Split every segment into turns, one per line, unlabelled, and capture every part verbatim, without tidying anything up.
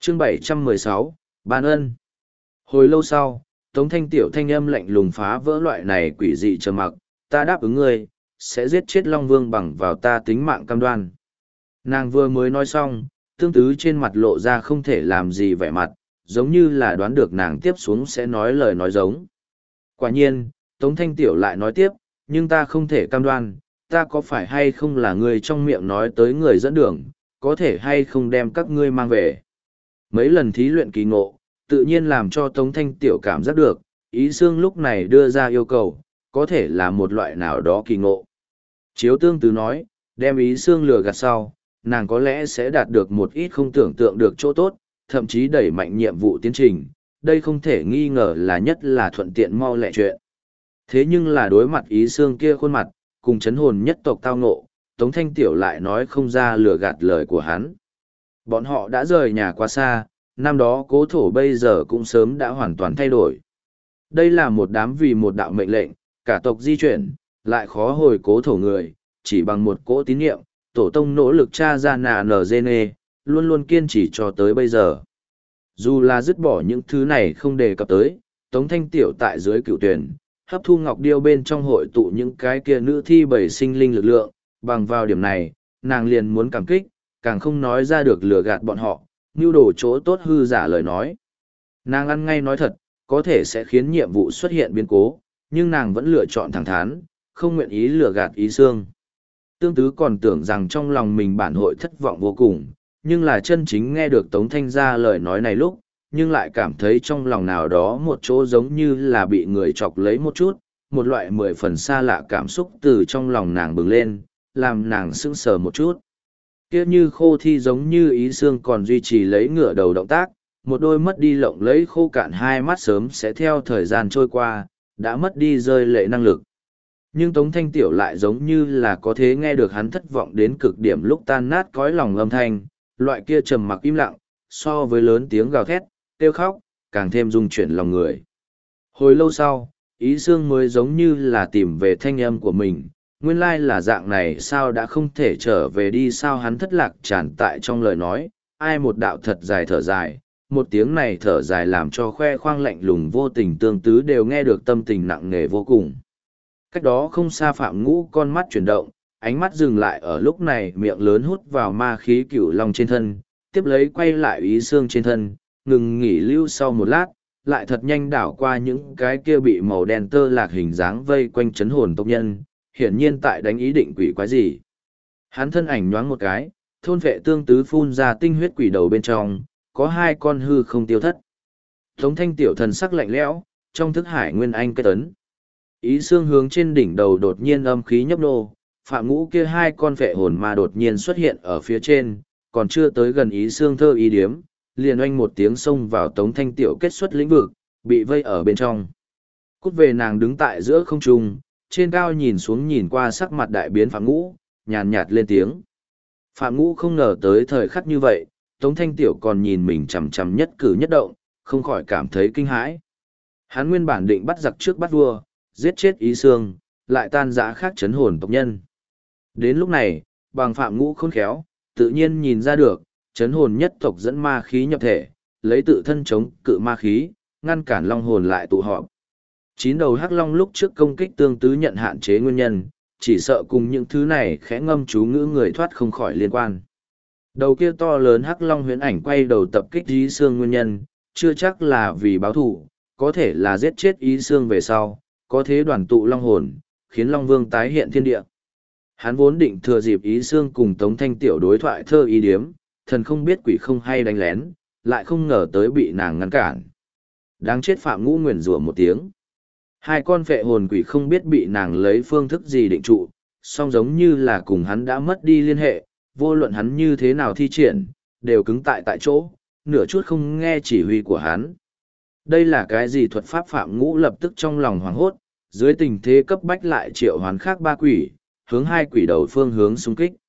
chương bảy trăm mười sáu, ban ân. Hồi lâu sau, Tống Thanh Tiểu thanh âm lạnh lùng phá vỡ loại này quỷ dị trầm mặc, ta đáp ứng ngươi, sẽ giết chết Long Vương bằng vào ta tính mạng cam đoan. Nàng vừa mới nói xong, tương tứ trên mặt lộ ra không thể làm gì vẻ mặt, giống như là đoán được nàng tiếp xuống sẽ nói lời nói giống. Quả nhiên, Tống Thanh Tiểu lại nói tiếp, nhưng ta không thể cam đoan, ta có phải hay không là người trong miệng nói tới người dẫn đường, có thể hay không đem các ngươi mang về. Mấy lần thí luyện kỳ ngộ, tự nhiên làm cho Tống Thanh Tiểu cảm giác được, Ý Xương lúc này đưa ra yêu cầu, có thể là một loại nào đó kỳ ngộ. Chiếu tương tứ nói, đem Ý Xương lừa gạt sau, nàng có lẽ sẽ đạt được một ít không tưởng tượng được chỗ tốt, thậm chí đẩy mạnh nhiệm vụ tiến trình, đây không thể nghi ngờ là nhất là thuận tiện mau lẹ chuyện. Thế nhưng là đối mặt Ý Xương kia khuôn mặt, cùng chấn hồn nhất tộc tao ngộ, Tống Thanh Tiểu lại nói không ra lừa gạt lời của hắn. Bọn họ đã rời nhà quá xa, năm đó cố thổ bây giờ cũng sớm đã hoàn toàn thay đổi. Đây là một đám vì một đạo mệnh lệnh, cả tộc di chuyển, lại khó hồi cố thổ người, chỉ bằng một cỗ tín nhiệm, tổ tông nỗ lực tra ra nà nở gene, luôn luôn kiên trì cho tới bây giờ. Dù là dứt bỏ những thứ này không đề cập tới, Tống Thanh Tiểu tại dưới cựu tuyển, hấp thu ngọc điêu bên trong hội tụ những cái kia nữ thi bảy sinh linh lực lượng, bằng vào điểm này, nàng liền muốn cảm kích, càng không nói ra được lừa gạt bọn họ, nưu đồ chỗ tốt hư giả lời nói. Nàng ăn ngay nói thật, có thể sẽ khiến nhiệm vụ xuất hiện biến cố, nhưng nàng vẫn lựa chọn thẳng thắn, không nguyện ý lừa gạt Ý Xương. Tương tứ còn tưởng rằng trong lòng mình bản hội thất vọng vô cùng, nhưng là chân chính nghe được Tống Thanh ra lời nói này lúc, nhưng lại cảm thấy trong lòng nào đó một chỗ giống như là bị người chọc lấy một chút, một loại mười phần xa lạ cảm xúc từ trong lòng nàng bừng lên, làm nàng sững sờ một chút. Kia như khô thi giống như Ý Xương còn duy trì lấy ngửa đầu động tác, một đôi mất đi lộng lấy khô cạn hai mắt sớm sẽ theo thời gian trôi qua, đã mất đi rơi lệ năng lực. Nhưng Tống Thanh Tiểu lại giống như là có thể nghe được hắn thất vọng đến cực điểm lúc tan nát cõi lòng âm thanh, loại kia trầm mặc im lặng, so với lớn tiếng gào thét, kêu khóc, càng thêm rung chuyển lòng người. Hồi lâu sau, Ý Xương mới giống như là tìm về thanh âm của mình, nguyên lai là dạng này sao đã không thể trở về đi sao hắn thất lạc tràn tại trong lời nói, ai một đạo thật dài thở dài, một tiếng này thở dài làm cho khoe khoang lạnh lùng vô tình tương tứ đều nghe được tâm tình nặng nề vô cùng. Cách đó không xa Phạm Ngũ con mắt chuyển động, ánh mắt dừng lại ở lúc này miệng lớn hút vào ma khí cửu long trên thân, tiếp lấy quay lại Ý Xương trên thân, ngừng nghỉ lưu sau một lát, lại thật nhanh đảo qua những cái kia bị màu đen tơ lạc hình dáng vây quanh chấn hồn tộc nhân, hiển nhiên tại đánh ý định quỷ quái gì. Hắn thân ảnh nhoáng một cái, thôn vệ tương tứ phun ra tinh huyết quỷ đầu bên trong, có hai con hư không tiêu thất. Tống Thanh Tiểu thần sắc lạnh lẽo, trong thức hải nguyên anh kết tấn. Ý Xương hướng trên đỉnh đầu đột nhiên âm khí nhấp nô, Phạm Ngũ kia hai con vệ hồn ma đột nhiên xuất hiện ở phía trên, còn chưa tới gần Ý Xương thơ ý điếm, liền oanh một tiếng xông vào Tống Thanh Tiểu kết xuất lĩnh vực, bị vây ở bên trong. Cút về nàng đứng tại giữa không trung, trên cao nhìn xuống nhìn qua sắc mặt đại biến Phạm Ngũ, nhàn nhạt lên tiếng. Phạm Ngũ không ngờ tới thời khắc như vậy, Tống Thanh Tiểu còn nhìn mình chằm chằm nhất cử nhất động, không khỏi cảm thấy kinh hãi. Hắn nguyên bản định bắt giặc trước bắt vua, giết chết Ý Xương, lại tan rã khác chấn hồn tộc nhân. Đến lúc này, bằng Phạm Ngũ khôn khéo, tự nhiên nhìn ra được, chấn hồn nhất tộc dẫn ma khí nhập thể, lấy tự thân chống cự ma khí, ngăn cản long hồn lại tụ họp. Chín đầu hắc long lúc trước công kích tương tứ nhận hạn chế nguyên nhân, chỉ sợ cùng những thứ này khẽ ngâm chú ngữ người thoát không khỏi liên quan. Đầu kia to lớn hắc long huyễn ảnh quay đầu tập kích Ý Xương nguyên nhân, chưa chắc là vì báo thù, có thể là giết chết Ý Xương về sau, có thế đoàn tụ long hồn, khiến Long Vương tái hiện thiên địa. Hắn vốn định thừa dịp Ý Xương cùng Tống Thanh Tiểu đối thoại thơ ý điếm, thần không biết quỷ không hay đánh lén, lại không ngờ tới bị nàng ngăn cản. Đáng chết Phạm Ngũ nguyền rủa một tiếng. Hai con phệ hồn quỷ không biết bị nàng lấy phương thức gì định trụ, song giống như là cùng hắn đã mất đi liên hệ, vô luận hắn như thế nào thi triển, đều cứng tại tại chỗ, nửa chút không nghe chỉ huy của hắn. Đây là cái gì thuật pháp Phạm Ngũ lập tức trong lòng hoảng hốt, dưới tình thế cấp bách lại triệu hoán khác ba quỷ, hướng hai quỷ đầu phương hướng xung kích.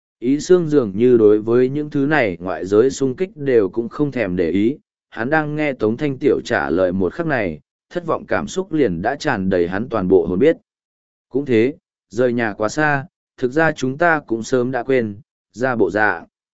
Ý Xương dường như đối với những thứ này ngoại giới xung kích đều cũng không thèm để ý, hắn đang nghe Tống Thanh Tiểu trả lời một khắc này, thất vọng cảm xúc liền đã tràn đầy hắn toàn bộ hồn biết. Cũng thế, rời nhà quá xa, thực ra chúng ta cũng sớm đã quên, ra bộ dạ.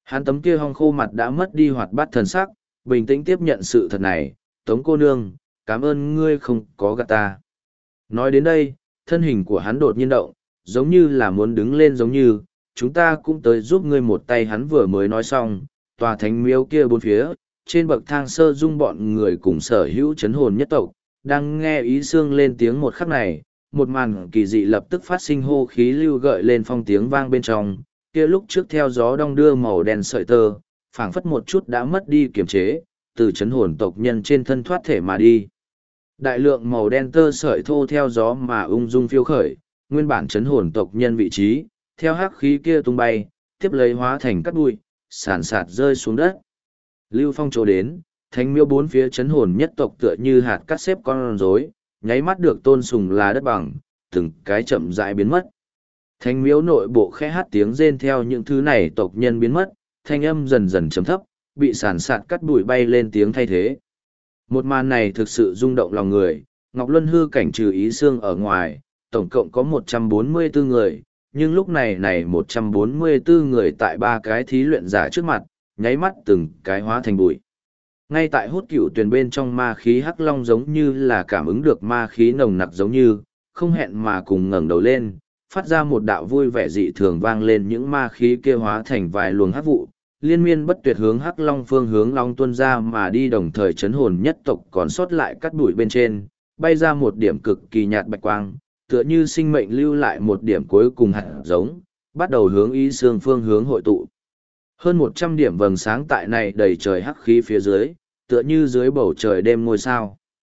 Hắn tấm kia hong khô mặt đã mất đi hoạt bát thần sắc, bình tĩnh tiếp nhận sự thật này, Tống cô nương, cảm ơn ngươi không có gạt ta. Nói đến đây, thân hình của hắn đột nhiên động, giống như là muốn đứng lên giống như, chúng ta cũng tới giúp ngươi một tay. Hắn vừa mới nói xong, tòa thánh miếu kia bốn phía, trên bậc thang sơ dung bọn người cùng sở hữu chấn hồn nhất tộc, đang nghe ý xương lên tiếng một khắc này, một màn kỳ dị lập tức phát sinh, hô khí lưu gợi lên phong tiếng vang bên trong, kia lúc trước theo gió đong đưa màu đen sợi tơ, phảng phất một chút đã mất đi kiềm chế, từ chấn hồn tộc nhân trên thân thoát thể mà đi. Đại lượng màu đen tơ sợi thô theo gió mà ung dung phiêu khởi, nguyên bản chấn hồn tộc nhân vị trí, theo hắc khí kia tung bay, tiếp lấy hóa thành cát bụi, sàn sạt rơi xuống đất. Lưu Phong chỗ đến, thánh miêu bốn phía chấn hồn nhất tộc tựa như hạt cắt xếp con rối, nháy mắt được tôn sùng là đất bằng, từng cái chậm rãi biến mất. Thánh miếu nội bộ khẽ hát tiếng rên theo những thứ này tộc nhân biến mất, thanh âm dần dần trầm thấp, bị sàn sạt cắt bụi bay lên tiếng thay thế. Một màn này thực sự rung động lòng người, Ngọc Luân hư cảnh trừ ý xương ở ngoài, tổng cộng có một trăm bốn mươi tư người, nhưng lúc này này một trăm bốn mươi tư người tại ba cái thí luyện giả trước mặt, nháy mắt từng cái hóa thành bụi. Ngay tại hút cựu tuyền bên trong ma khí hắc long giống như là cảm ứng được ma khí nồng nặc giống như, không hẹn mà cùng ngẩng đầu lên, phát ra một đạo vui vẻ dị thường vang lên, những ma khí kia hóa thành vài luồng hắc vụ, liên miên bất tuyệt hướng hắc long phương hướng long tuôn ra mà đi, đồng thời chấn hồn nhất tộc còn sót lại cắt bụi bên trên, bay ra một điểm cực kỳ nhạt bạch quang, tựa như sinh mệnh lưu lại một điểm cuối cùng hạt giống, bắt đầu hướng ý xương phương hướng hội tụ. Hơn một trăm điểm vầng sáng tại này đầy trời hắc khí phía dưới, tựa như dưới bầu trời đêm ngôi sao.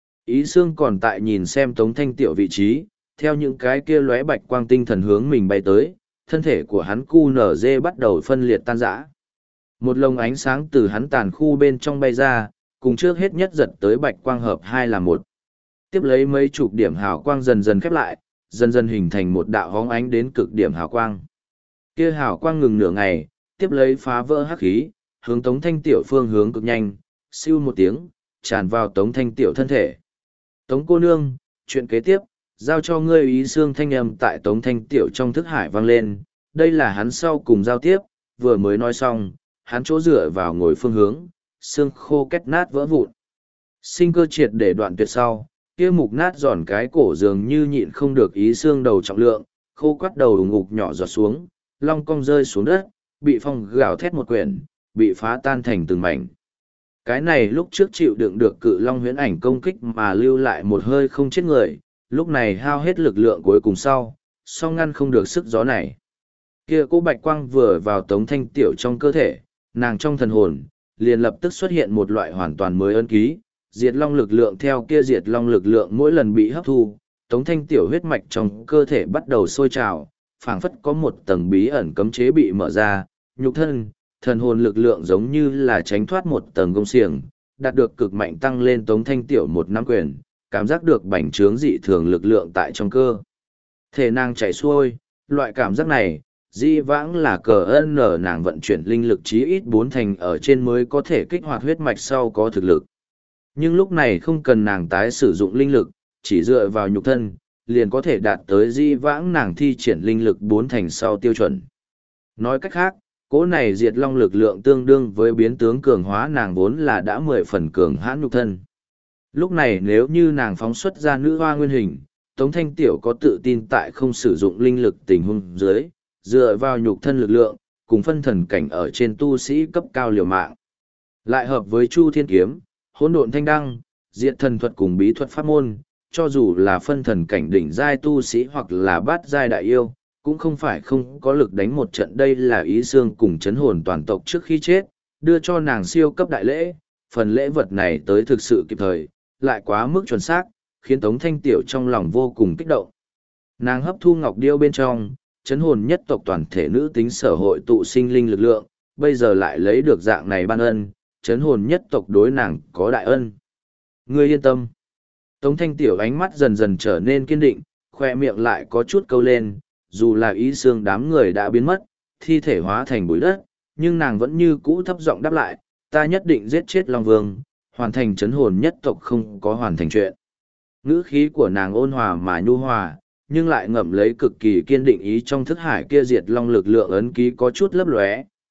Ý xương còn tại nhìn xem Tống Thanh Tiểu vị trí, theo những cái kia lóe bạch quang tinh thần hướng mình bay tới, thân thể của hắn cu nở dê bắt đầu phân liệt tan rã. Một lồng ánh sáng từ hắn tàn khu bên trong bay ra, cùng trước hết nhất giật tới bạch quang hợp hai là một. Tiếp lấy mấy chục điểm hào quang dần dần khép lại, dần dần hình thành một đạo hóng ánh đến cực điểm hào quang. Kia hào quang ngừng nửa ngày, tiếp lấy phá vỡ hắc khí, hướng Tống Thanh Tiểu phương hướng cực nhanh, siêu một tiếng, tràn vào Tống Thanh Tiểu thân thể. Tống cô nương, chuyện kế tiếp, giao cho ngươi. Ý xương thanh âm tại Tống Thanh Tiểu trong thức hải vang lên, đây là hắn sau cùng giao tiếp, vừa mới nói xong, hắn chỗ dựa vào ngồi phương hướng, xương khô kết nát vỡ vụn. Sinh cơ triệt để đoạn tuyệt sau, kia mục nát giòn cái cổ dường như nhịn không được ý xương đầu trọng lượng, khô quắt đầu đùng ngục nhỏ giọt xuống, long cong rơi xuống đất, bị phong gào thét một quyển, bị phá tan thành từng mảnh. Cái này lúc trước chịu đựng được cự long huyễn ảnh công kích mà lưu lại một hơi không chết người, lúc này hao hết lực lượng cuối cùng sau, song ngăn không được sức gió này. Kia cô bạch quang vừa vào Tống Thanh Tiểu trong cơ thể, nàng trong thần hồn, liền lập tức xuất hiện một loại hoàn toàn mới ấn ký, diệt long lực lượng theo kia diệt long lực lượng mỗi lần bị hấp thu, Tống Thanh Tiểu huyết mạch trong cơ thể bắt đầu sôi trào, phảng phất có một tầng bí ẩn cấm chế bị mở ra, nhục thân, thần hồn lực lượng giống như là tránh thoát một tầng gông xiềng, đạt được cực mạnh tăng lên. Tống Thanh Tiểu một năm quyền, cảm giác được bành trướng dị thường lực lượng tại trong cơ thể nàng chảy xuôi, loại cảm giác này di vãng là cờ ân nở nàng vận chuyển linh lực chí ít bốn thành ở trên mới có thể kích hoạt huyết mạch sau có thực lực. Nhưng lúc này không cần nàng tái sử dụng linh lực, chỉ dựa vào nhục thân, liền có thể đạt tới di vãng nàng thi triển linh lực bốn thành sau tiêu chuẩn. Nói cách khác, cỗ này diệt long lực lượng tương đương với biến tướng cường hóa nàng vốn là đã mười phần cường hãn nhục thân. Lúc này nếu như nàng phóng xuất ra nữ hoa nguyên hình, Tống Thanh Tiểu có tự tin tại không sử dụng linh lực tình huống dưới, dựa vào nhục thân lực lượng, cùng phân thần cảnh ở trên tu sĩ cấp cao liều mạng. Lại hợp với Chu Thiên Kiếm, Hỗn Độn Thanh Đăng, Diệt Thần Thuật cùng bí thuật pháp môn, cho dù là phân thần cảnh đỉnh giai tu sĩ hoặc là bát giai đại yêu, cũng không phải không có lực đánh một trận. Đây là ý xương cùng chấn hồn toàn tộc trước khi chết, đưa cho nàng siêu cấp đại lễ, phần lễ vật này tới thực sự kịp thời, lại quá mức chuẩn xác, khiến Tống Thanh Tiểu trong lòng vô cùng kích động. Nàng hấp thu ngọc điêu bên trong, chấn hồn nhất tộc toàn thể nữ tính sở hội tụ sinh linh lực lượng, bây giờ lại lấy được dạng này ban ân, chấn hồn nhất tộc đối nàng có đại ân. Ngươi yên tâm. Tống Thanh Tiểu ánh mắt dần dần trở nên kiên định, khoe miệng lại có chút câu lên, dù là ý xương đám người đã biến mất, thi thể hóa thành bụi đất, nhưng nàng vẫn như cũ thấp giọng đáp lại, ta nhất định giết chết Long Vương, hoàn thành chấn hồn nhất tộc không có hoàn thành chuyện. Ngữ khí của nàng ôn hòa mà nhu hòa, nhưng lại ngậm lấy cực kỳ kiên định. Ý trong thức hải kia diệt long lực lượng ấn ký có chút lấp lóe,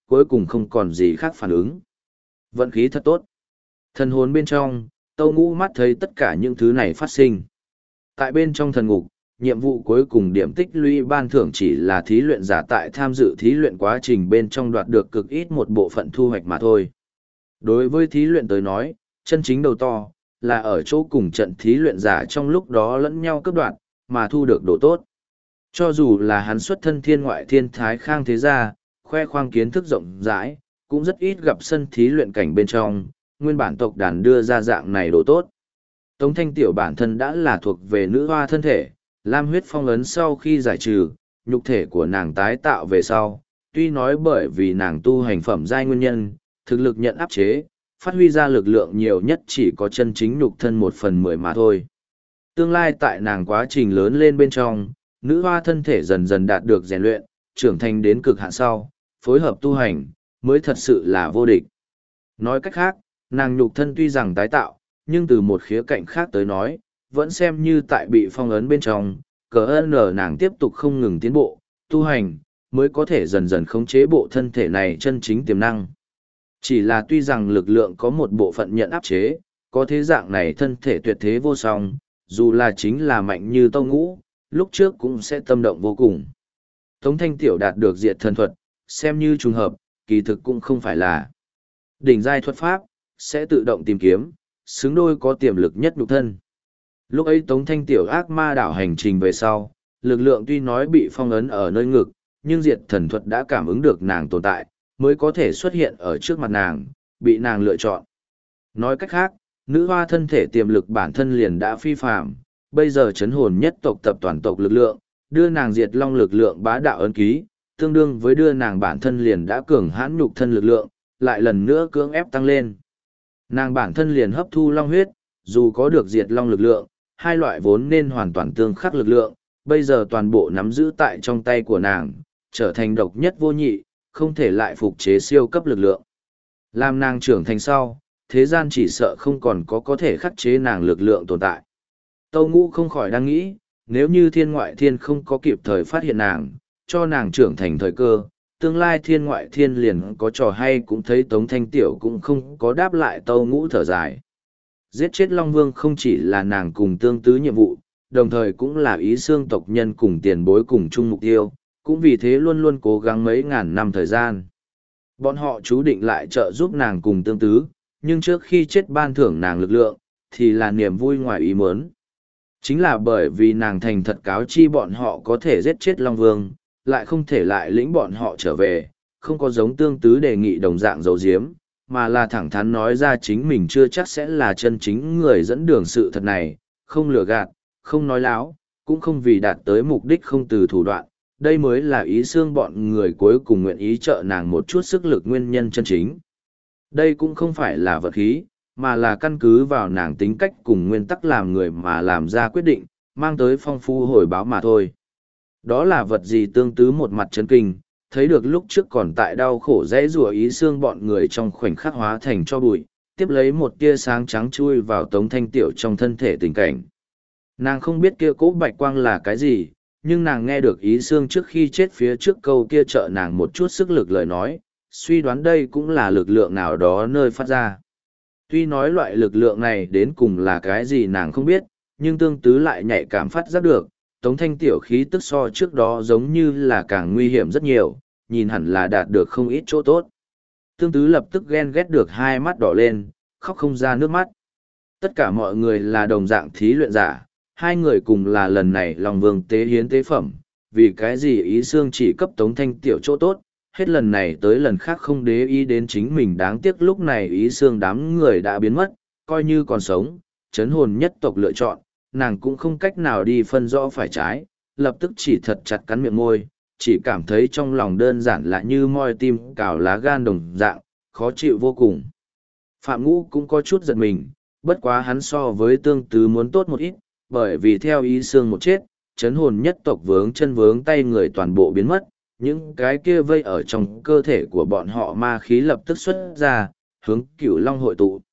cuối cùng không còn gì khác phản ứng. Vận khí thật tốt. Thần hồn bên trong, Tâu Ngũ mắt thấy tất cả những thứ này phát sinh. Tại bên trong thần ngục, nhiệm vụ cuối cùng điểm tích lũy ban thưởng chỉ là thí luyện giả tại tham dự thí luyện quá trình bên trong đoạt được cực ít một bộ phận thu hoạch mà thôi. Đối với thí luyện tới nói, chân chính đầu to, là ở chỗ cùng trận thí luyện giả trong lúc đó lẫn nhau cướp đoạt, mà thu được độ tốt. Cho dù là hắn xuất thân thiên ngoại thiên thái khang thế gia, khoe khoang kiến thức rộng rãi, cũng rất ít gặp sân thí luyện cảnh bên trong, nguyên bản tộc đàn đưa ra dạng này độ tốt. Tống Thanh Tiểu bản thân đã là thuộc về nữ hoa thân thể, lam huyết phong ấn sau khi giải trừ, nhục thể của nàng tái tạo về sau, tuy nói bởi vì nàng tu hành phẩm giai nguyên nhân, thực lực nhận áp chế, phát huy ra lực lượng nhiều nhất chỉ có chân chính nhục thân một phần mười mà thôi. Tương lai tại nàng quá trình lớn lên bên trong, nữ hoa thân thể dần dần đạt được rèn luyện, trưởng thành đến cực hạn sau, phối hợp tu hành, mới thật sự là vô địch. Nói cách khác, nàng nhục thân tuy rằng tái tạo, nhưng từ một khía cạnh khác tới nói, vẫn xem như tại bị phong ấn bên trong, cờ ơn nàng tiếp tục không ngừng tiến bộ, tu hành, mới có thể dần dần khống chế bộ thân thể này chân chính tiềm năng. Chỉ là tuy rằng lực lượng có một bộ phận nhận áp chế, có thế dạng này thân thể tuyệt thế vô song, dù là chính là mạnh như Tâu Ngũ, lúc trước cũng sẽ tâm động vô cùng. Tống Thanh Tiểu đạt được diệt thần thuật, xem như trùng hợp, kỳ thực cũng không phải là đỉnh giai thuật pháp, sẽ tự động tìm kiếm, xứng đôi có tiềm lực nhất nhục thân. Lúc ấy Tống Thanh Tiểu ác ma đảo hành trình về sau, lực lượng tuy nói bị phong ấn ở nơi ngực, nhưng diệt thần thuật đã cảm ứng được nàng tồn tại, mới có thể xuất hiện ở trước mặt nàng, bị nàng lựa chọn. Nói cách khác, nữ hoa thân thể tiềm lực bản thân liền đã phi phạm, bây giờ chấn hồn nhất tộc tập toàn tộc lực lượng, đưa nàng diệt long lực lượng bá đạo ấn ký, tương đương với đưa nàng bản thân liền đã cường hãn nhục thân lực lượng, lại lần nữa cưỡng ép tăng lên. Nàng bản thân liền hấp thu long huyết, dù có được diệt long lực lượng, hai loại vốn nên hoàn toàn tương khắc lực lượng, bây giờ toàn bộ nắm giữ tại trong tay của nàng, trở thành độc nhất vô nhị, không thể lại phục chế siêu cấp lực lượng. Làm nàng trưởng thành sau, thế gian chỉ sợ không còn có có thể khắc chế nàng lực lượng tồn tại. Tâu Ngũ không khỏi đang nghĩ, nếu như thiên ngoại thiên không có kịp thời phát hiện nàng, cho nàng trưởng thành thời cơ, tương lai thiên ngoại thiên liền có trò hay cũng thấy Tống Thanh Tiểu cũng không có đáp lại. Tâu Ngũ thở dài. Giết chết Long Vương không chỉ là nàng cùng tương tứ nhiệm vụ, đồng thời cũng là ý xương tộc nhân cùng tiền bối cùng chung mục tiêu, cũng vì thế luôn luôn cố gắng mấy ngàn năm thời gian. Bọn họ chú định lại trợ giúp nàng cùng tương tứ, nhưng trước khi chết ban thưởng nàng lực lượng, thì là niềm vui ngoài ý muốn. Chính là bởi vì nàng thành thật cáo chi bọn họ có thể giết chết Long Vương, lại không thể lại lĩnh bọn họ trở về, không có giống tương tứ đề nghị đồng dạng dấu diếm, mà là thẳng thắn nói ra chính mình chưa chắc sẽ là chân chính người dẫn đường sự thật này, không lừa gạt, không nói láo, cũng không vì đạt tới mục đích không từ thủ đoạn. Đây mới là ý xương bọn người cuối cùng nguyện ý trợ nàng một chút sức lực nguyên nhân chân chính. Đây cũng không phải là vật khí, mà là căn cứ vào nàng tính cách cùng nguyên tắc làm người mà làm ra quyết định, mang tới phong phú hồi báo mà thôi. Đó là vật gì tương tứ một mặt chấn kinh, thấy được lúc trước còn tại đau khổ dễ rùa ý xương bọn người trong khoảnh khắc hóa thành cho bụi, tiếp lấy một tia sáng trắng chui vào Tống Thanh Tiểu trong thân thể tình cảnh. Nàng không biết kia cỗ bạch quang là cái gì, nhưng nàng nghe được ý xương trước khi chết phía trước câu kia trợ nàng một chút sức lực lời nói, suy đoán đây cũng là lực lượng nào đó nơi phát ra. Tuy nói loại lực lượng này đến cùng là cái gì nàng không biết, nhưng tương tứ lại nhạy cảm phát giác được, Tống Thanh Tiểu khí tức so trước đó giống như là càng nguy hiểm rất nhiều, nhìn hẳn là đạt được không ít chỗ tốt. Tương tứ lập tức ghen ghét được hai mắt đỏ lên, khóc không ra nước mắt. Tất cả mọi người là đồng dạng thí luyện giả, hai người cùng là lần này Long Vương tế hiến tế phẩm, vì cái gì ý xương chỉ cấp Tống Thanh Tiểu chỗ tốt, hết lần này tới lần khác không để ý đến chính mình. Đáng tiếc lúc này ý xương đám người đã biến mất, coi như còn sống, chấn hồn nhất tộc lựa chọn, nàng cũng không cách nào đi phân rõ phải trái, lập tức chỉ thật chặt cắn miệng môi, chỉ cảm thấy trong lòng đơn giản là như moi tim cào lá gan đồng dạng, khó chịu vô cùng. Phạm Ngũ cũng có chút giật mình, bất quá hắn so với tương tứ muốn tốt một ít, bởi vì theo ý xương một chết, chấn hồn nhất tộc vướng chân vướng tay người toàn bộ biến mất, những cái kia vây ở trong cơ thể của bọn họ ma khí lập tức xuất ra, hướng Cửu Long hội tụ.